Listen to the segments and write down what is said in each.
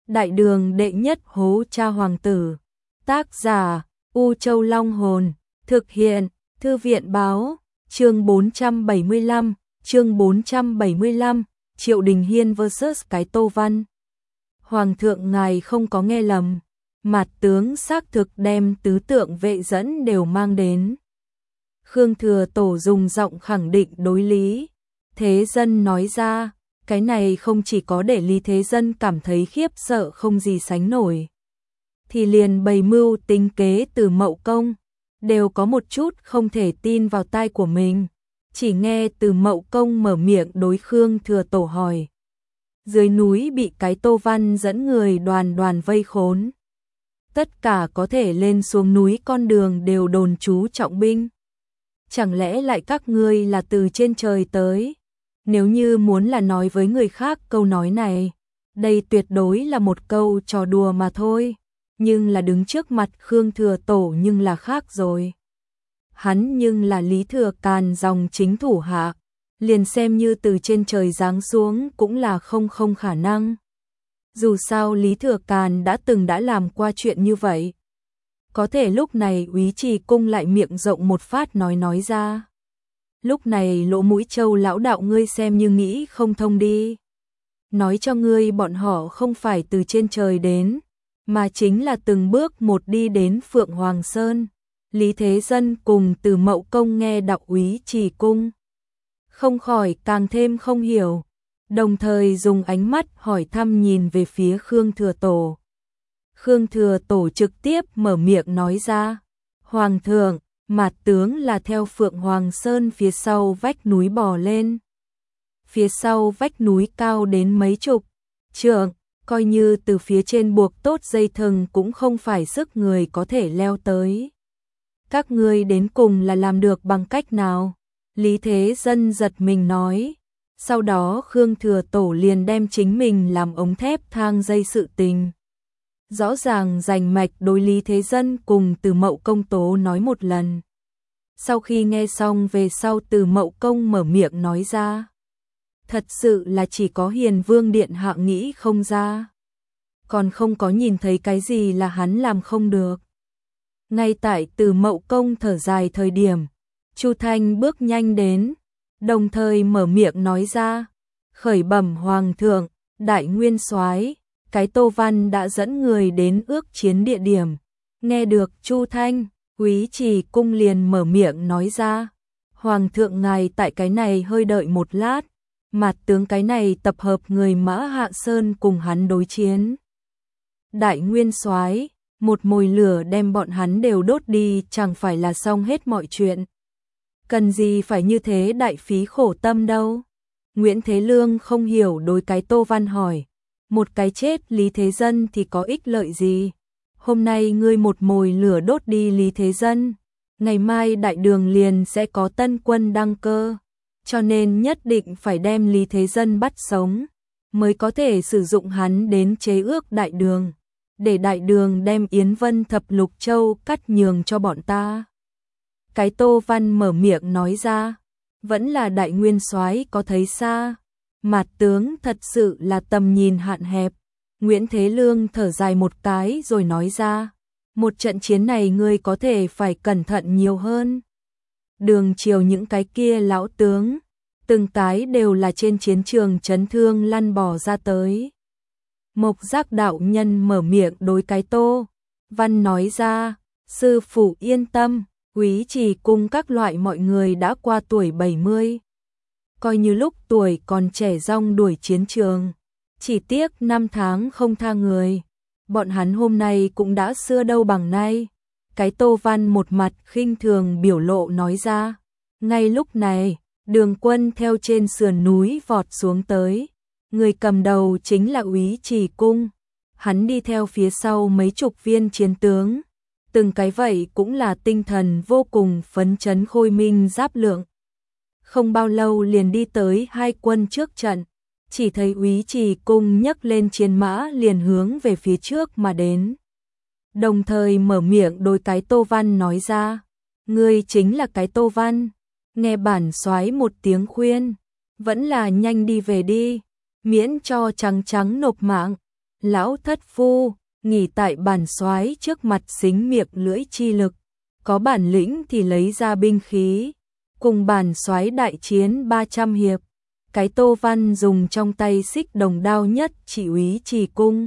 Đại đường đệ nhất hố cha hoàng tử. Tác giả U Châu Long Hồn. Thực hiện Thư viện Báo. Chương 475. Chương 475. Triệu Đình Hiên vs cái Tô Văn. Hoàng thượng ngài không có nghe lầm. Mạt tướng xác thực đem tứ tượng vệ dẫn đều mang đến. Khương Thừa Tổ dùng giọng khẳng định đối Lý Thế Dân nói ra, cái này không chỉ có để Lý Thế Dân cảm thấy khiếp sợ không gì sánh nổi. Thì liền bày mưu tính kế từ Mậu Công, đều có một chút không thể tin vào tai của mình. Chỉ nghe từ Mậu Công mở miệng đối Khương Thừa Tổ hỏi. Dưới núi bị cái Tô Văn dẫn người đoàn đoàn vây khốn. Tất cả có thể lên xuống núi con đường đều đồn trú trọng binh. Chẳng lẽ lại các ngươi là từ trên trời tới? Nếu như muốn là nói với người khác câu nói này, đây tuyệt đối là một câu trò đùa mà thôi. Nhưng là đứng trước mặt Khương Thừa Tổ nhưng là khác rồi. Hắn nhưng là Lý Thừa Càn dòng chính thủ hạ, liền xem như từ trên trời giáng xuống cũng là không khả năng. Dù sao Lý Thừa Càn đã làm qua chuyện như vậy. Có thể lúc này Úy Trì Cung lại miệng rộng một phát nói ra. Lúc này lỗ mũi Châu lão đạo ngươi xem như nghĩ không thông đi. Nói cho ngươi bọn họ không phải từ trên trời đến, mà chính là từng bước một đi đến Phượng Hoàng Sơn. Lý Thế Dân cùng từ Mậu Công nghe đọc Úy Trì Cung, không khỏi càng thêm không hiểu, đồng thời dùng ánh mắt hỏi thăm nhìn về phía Khương Thừa Tổ. Khương Thừa Tổ trực tiếp mở miệng nói ra, Hoàng thượng, Mạt tướng là theo Phượng Hoàng Sơn phía sau vách núi bò lên. Phía sau vách núi cao đến mấy chục trượng, coi như từ phía trên buộc tốt dây thừng cũng không phải sức người có thể leo tới. Các ngươi đến cùng là làm được bằng cách nào? Lý Thế Dân giật mình nói. Sau đó Khương Thừa Tổ liền đem chính mình làm ống thép thang dây sự tình. Rõ ràng rành mạch đối Lý Thế Dân cùng từ Mậu Công tố nói một lần. Sau khi nghe xong về sau từ Mậu Công mở miệng nói ra. Thật sự là chỉ có Hiền Vương Điện Hạ nghĩ không ra. Còn không có nhìn thấy cái gì là hắn làm không được. Ngay tại từ Mậu Công thở dài thời điểm, Chu Thanh bước nhanh đến, đồng thời mở miệng nói ra. Khởi bẩm Hoàng thượng, Đại Nguyên Soái, cái Tô Văn đã dẫn người đến ước chiến địa điểm. Nghe được Chu Thanh, Úy Trì Cung liền mở miệng nói ra. Hoàng thượng ngài tại cái này hơi đợi một lát, Mạt tướng cái này tập hợp người Mã Hạ Sơn cùng hắn đối chiến. Đại Nguyên Soái, một mồi lửa đem bọn hắn đều đốt đi chẳng phải là xong hết mọi chuyện. Cần gì phải như thế đại phí khổ tâm đâu. Nguyễn Thế Lương không hiểu đối cái Tô Văn hỏi. Một cái chết Lý Thế Dân thì có ích lợi gì? Hôm nay ngươi một mồi lửa đốt đi Lý Thế Dân, ngày mai đại đường liền sẽ có tân quân đăng cơ, cho nên nhất định phải đem Lý Thế Dân bắt sống, mới có thể sử dụng hắn đến chế ước đại đường, để đại đường đem Yến Vân Thập Lục Châu cắt nhường cho bọn ta. Cái Tô Văn mở miệng nói ra, vẫn là Đại Nguyên Soái có thấy xa, Mạt tướng thật sự là tầm nhìn hạn hẹp. Nguyễn Thế Lương thở dài một cái rồi nói ra, một trận chiến này ngươi có thể phải cẩn thận nhiều hơn. Đường chiều những cái kia lão tướng, từng cái đều là trên chiến trường chấn thương lăn bò ra tới. Mộc Giác đạo nhân mở miệng đối cái Tô Văn nói ra, sư phụ yên tâm, Úy Trì Cung các loại mọi người đã qua tuổi 70. Coi như lúc tuổi còn trẻ rong đuổi chiến trường. Chỉ tiếc 5 tháng không tha người. Bọn hắn hôm nay cũng đã xưa đâu bằng nay. Cái Tô Văn một mặt khinh thường biểu lộ nói ra. Ngay lúc này, đường quân theo trên sườn núi vọt xuống tới. Người cầm đầu chính là Úy Trì Cung. Hắn đi theo phía sau mấy chục viên chiến tướng. Từng cái vậy cũng là tinh thần vô cùng phấn chấn khôi minh giáp lượng. Không bao lâu liền đi tới hai quân trước trận. Chỉ thấy Úy Trì Cung nhấc lên chiến mã liền hướng về phía trước mà đến. Đồng thời mở miệng đối cái Tô Văn nói ra. Ngươi chính là cái Tô Văn. Nghe bản soái một tiếng khuyên. Vẫn là nhanh đi về đi. Miễn cho trắng trắng nộp mạng. Lão thất phu, nghỉ tại bản soái trước mặt xính miệng lưỡi chi lực, có bản lĩnh thì lấy ra binh khí, cùng bản soái đại chiến 300 hiệp. Cái Tô Văn dùng trong tay xích đồng đao nhất chỉ úy trì cung.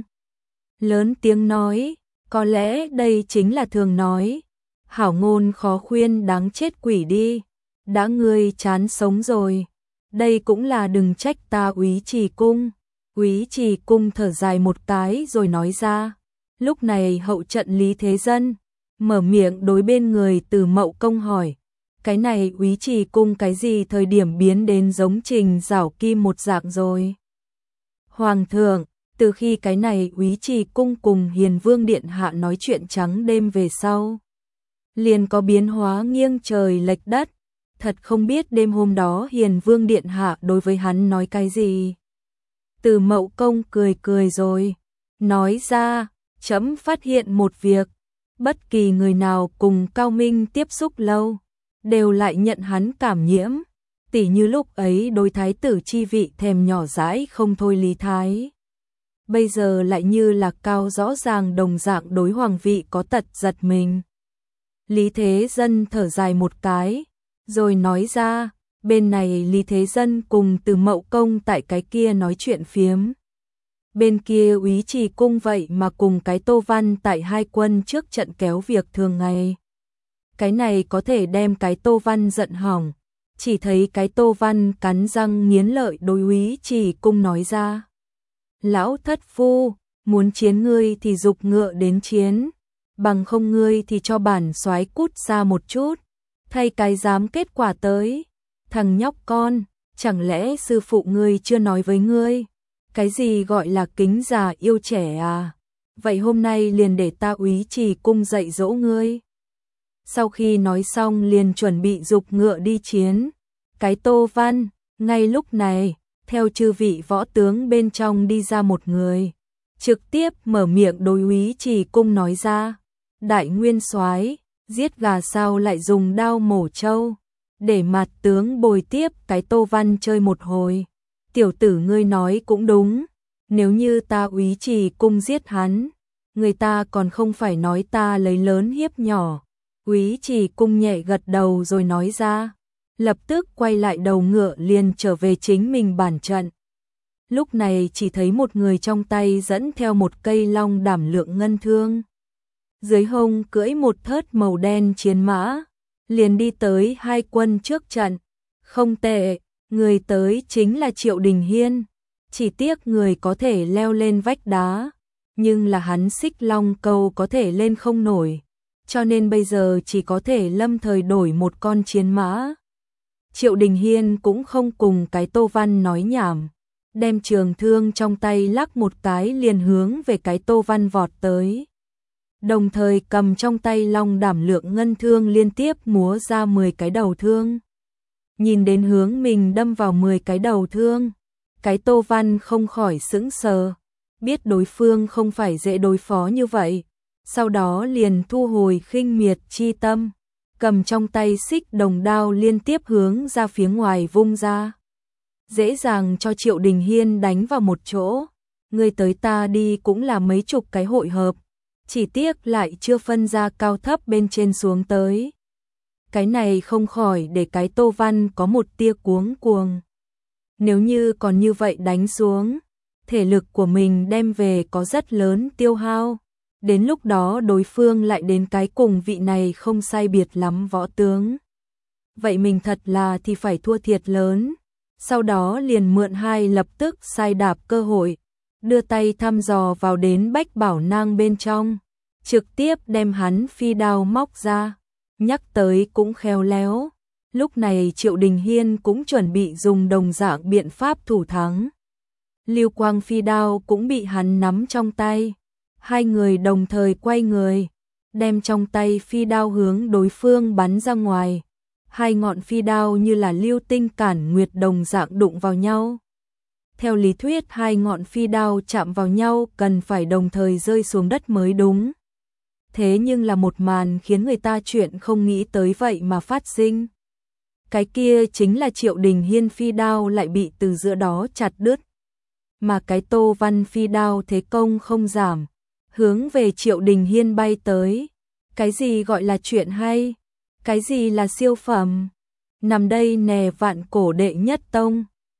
Lớn tiếng nói, có lẽ đây chính là thường nói, hảo ngôn khó khuyên đáng chết quỷ đi, đã ngươi chán sống rồi, đây cũng là đừng trách ta úy trì cung. Úy trì cung thở dài một cái rồi nói ra, lúc này hậu trận Lý Thế Dân, mở miệng đối bên người Từ Mậu Công hỏi, cái này úy trì cung cái gì thời điểm biến đến giống Trình Giảo Kim một dạng rồi. Hoàng thượng, từ khi cái này úy trì cung cùng Hiền Vương Điện Hạ nói chuyện trắng đêm về sau, liền có biến hóa nghiêng trời lệch đất, thật không biết đêm hôm đó Hiền Vương Điện Hạ đối với hắn nói cái gì. Từ Mậu Công cười cười rồi, nói ra, trẫm phát hiện một việc, bất kỳ người nào cùng Cao Minh tiếp xúc lâu, đều lại nhận hắn cảm nhiễm, tỉ như lúc ấy đối thái tử chi vị thèm nhỏ dãi không thôi Lý Thái. Bây giờ lại như là Cao rõ ràng đồng dạng đối hoàng vị có tật giật mình. Lý Thế Dân thở dài một cái, rồi nói ra, bên này Lý Thế Dân cùng Từ Mậu Công tại cái kia nói chuyện phiếm. Bên kia úy trì cung vậy mà cùng cái Tô Văn tại hai quân trước trận kéo việc thường ngày. Cái này có thể đem cái Tô Văn giận hỏng, chỉ thấy cái Tô Văn cắn răng nghiến lợi đối úy trì cung nói ra. Lão thất phu, muốn chiến ngươi thì giục ngựa đến chiến, bằng không ngươi thì cho bản soái cút xa một chút, thay cái dám kết quả tới. Thằng nhóc con, chẳng lẽ sư phụ ngươi chưa nói với ngươi, cái gì gọi là kính già yêu trẻ à? Vậy hôm nay liền để ta úy trì cung dạy dỗ ngươi. Sau khi nói xong liền chuẩn bị giục ngựa đi chiến. Cái Tô Văn, ngay lúc này, theo chư vị võ tướng bên trong đi ra một người, trực tiếp mở miệng đối úy trì cung nói ra, đại nguyên soái, giết gà sao lại dùng đao mổ trâu, để mặt tướng bồi tiếp cái Tô Văn chơi một hồi. Tiểu tử ngươi nói cũng đúng, nếu như ta úy trì cung giết hắn, người ta còn không phải nói ta lấy lớn hiếp nhỏ. Úy trì cung nhẹ gật đầu rồi nói ra, lập tức quay lại đầu ngựa liền trở về chính mình bản trận. Lúc này chỉ thấy một người trong tay dẫn theo một cây long đảm lượng ngân thương, dưới hông cưỡi một thớt màu đen chiến mã, liền đi tới hai quân trước trận. Không tệ, người tới chính là Triệu Đình Hiên, chỉ tiếc người có thể leo lên vách đá, nhưng là hắn xích long câu có thể lên không nổi, cho nên bây giờ chỉ có thể lâm thời đổi một con chiến mã. Triệu Đình Hiên cũng không cùng cái Tô Văn nói nhảm, đem trường thương trong tay lắc một cái liền hướng về cái Tô Văn vọt tới. Đồng thời cầm trong tay long đảm lượng ngân thương liên tiếp múa ra 10 cái đầu thương. Nhìn đến hướng mình đâm vào 10 cái đầu thương, cái Tô Văn không khỏi sững sờ, biết đối phương không phải dễ đối phó như vậy, sau đó liền thu hồi khinh miệt chi tâm, cầm trong tay xích đồng đao liên tiếp hướng ra phía ngoài vung ra. Dễ dàng cho Triệu Đình Hiên đánh vào một chỗ, người tới ta đi cũng là mấy chục cái hội hợp, chỉ tiếc lại chưa phân ra cao thấp bên trên xuống tới. Cái này không khỏi để cái Tô Văn có một tia cuống cuồng. Nếu như còn như vậy đánh xuống, thể lực của mình đem về có rất lớn tiêu hao. Đến lúc đó đối phương lại đến cái cùng vị này không sai biệt lắm võ tướng. Vậy mình thật là thì phải thua thiệt lớn. Sau đó liền mượn hai lập tức sai đạp cơ hội, đưa tay thăm dò vào đến Bách Bảo Nang bên trong, trực tiếp đem hắn phi đao móc ra. Nhắc tới cũng khéo léo, lúc này Triệu Đình Hiên cũng chuẩn bị dùng đồng dạng biện pháp thủ thắng. Lưu Quang phi đao cũng bị hắn nắm trong tay, hai người đồng thời quay người, đem trong tay phi đao hướng đối phương bắn ra ngoài. Hai ngọn phi đao như là lưu tinh cản nguyệt đồng dạng đụng vào nhau. Theo lý thuyết hai ngọn phi đao chạm vào nhau cần phải đồng thời rơi xuống đất mới đúng. Thế nhưng là một màn khiến người ta chuyện không nghĩ tới vậy mà phát sinh. Cái kia chính là Triệu Đình Hiên phi đao lại bị từ giữa đó chặt đứt. mà cái Tô Văn Phi đao thế công không giảm, hướng về Triệu Đình Hiên bay tới. Cái gì gọi là chuyện hay? Cái gì là siêu phẩm? Nằm đây nè vạn cổ đệ nhất tông.